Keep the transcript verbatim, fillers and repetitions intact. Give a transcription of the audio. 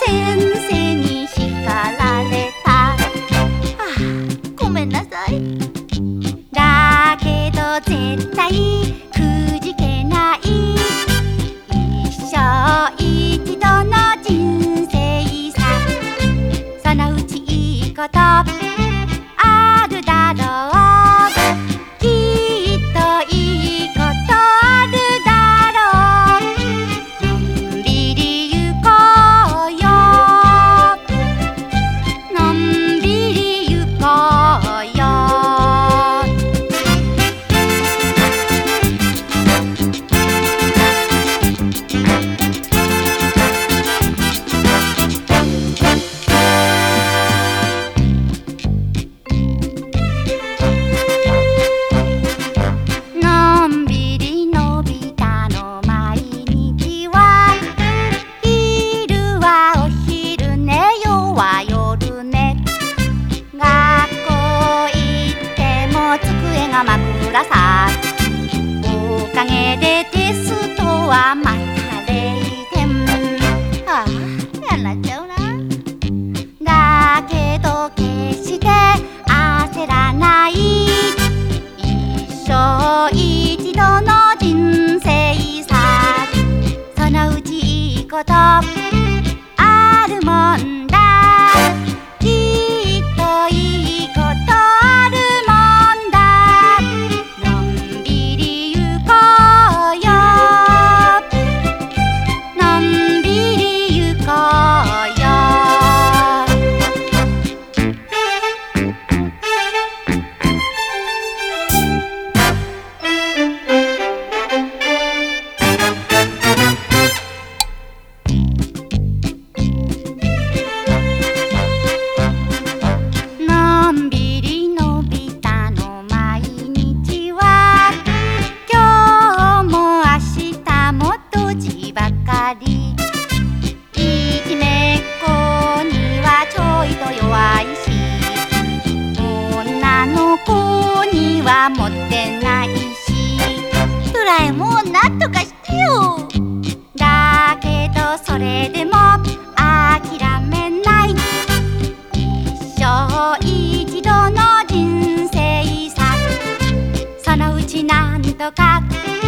先生に叱られた。ああ、ごめんなさい。だけど絶対くじけない。一生一度の人生さ。そのうちいいことあるだろう。きっといいことあるだろう。のんびり行こうよ。のんびり行こうよ。のんびりのび太の毎日は、昼はお昼寝、夜は夜寝。学校行っても机が枕さ。おかげでテストはまたれいてん。ああ、やんなっちゃうな。だけど決して焦らない。一生一度の人生さ。そのうちいいことあるもんだ。きっといいことあるもんだ。のんびり行こうよ。のんびり行こうよ。のんびりのび太の毎日は、今日も明日もドジばかり。いじめっ子にはちょいと弱いし、女の子にはモテないし。ドラえもん、なんとかしてよ。だけどそれでも諦めない。一生一度の人生さ。そのうちなんとか